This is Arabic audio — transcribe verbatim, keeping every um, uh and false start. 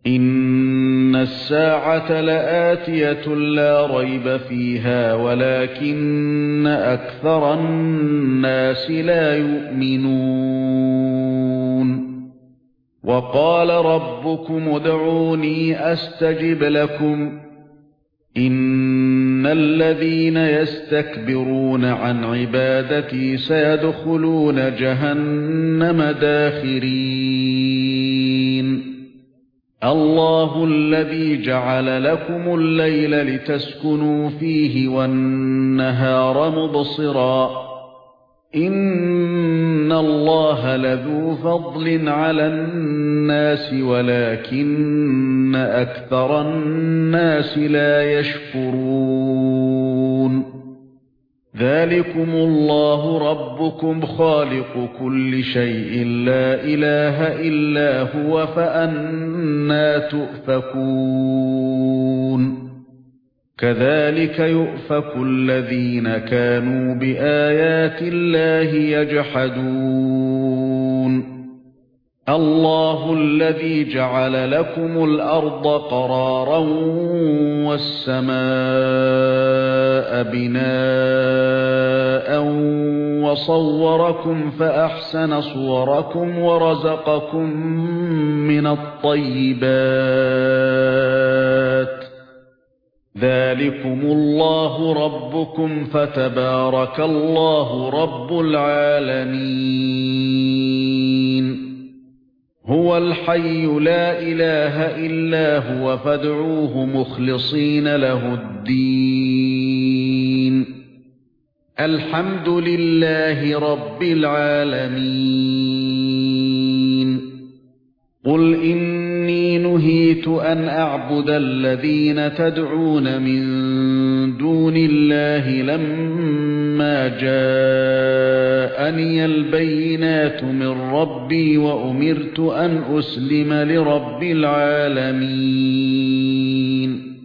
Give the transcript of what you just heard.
إِنَّ السَّاعَةَ لَآتِيَةٌ لَا رَيْبَ فِيهَا وَلَكِنَّ أَكْثَرَ النَّاسِ لَا يُؤْمِنُونَ وَقَالَ رَبُّكُمُ ادْعُونِي أَسْتَجِبْ لَكُمْ إِنَّ الَّذِينَ يَسْتَكْبِرُونَ عَنْ عِبَادَتِي سَيَدْخُلُونَ جَهَنَّمَ دَاخِرِينَ اللَّهُ الَّذِي جَعَلَ لَكُمُ اللَّيْلَ لِتَسْكُنُوا فِيهِ وَالنَّهَارَ مُبْصِرًا إِنَّ اللَّهَ لَذُو فَضْلٍ عَلَى النَّاسِ وَلَكِنَّ أَكْثَرَ النَّاسِ لَا يَشْكُرُونَ ذَلِكُمُ اللَّهُ رَبُّكُمْ خَالِقُ كُلِّ شَيْءٍ لَا إِلَٰهَ إِلَّا هُوَ فَأَنَّى تُؤْفَكُونَ كَذَلِكَ يُؤْفَكُ الَّذِينَ كَانُوا بِآيَاتِ اللَّهِ يَجْحَدُونَ اللَّهُ الَّذِي جَعَلَ لَكُمُ الْأَرْضَ قَرَارًا وَالسَّمَاءَ بِنَاءً وَصَوَّرَكُمْ فَأَحْسَنَ صُوَرَكُمْ وَرَزَقَكُم مِّنَ الطَّيِّبَاتِ ذَلِكُمُ اللَّهُ رَبُّكُمْ فَتَبَارَكَ اللَّهُ رَبُّ الْعَالَمِينَ هُوَ الْحَيُّ لَا إِلَٰهَ إِلَّا هُوَ فَادْعُوهُ مُخْلِصِينَ لَهُ الدِّينَ الْحَمْدُ لِلَّهِ رَبِّ الْعَالَمِينَ قُلْ إِنِّي نُهِيتُ أَنْ أَعْبُدَ الَّذِينَ تَدْعُونَ مِن دُونِ اللَّهِ لَمَّا جَاءَنِيَ الْبَيِّنَاتُ مِن رَّبِّي وَأُمِرْتُ أَنْ أُسْلِمَ لِرَبِّ الْعَالَمِينَ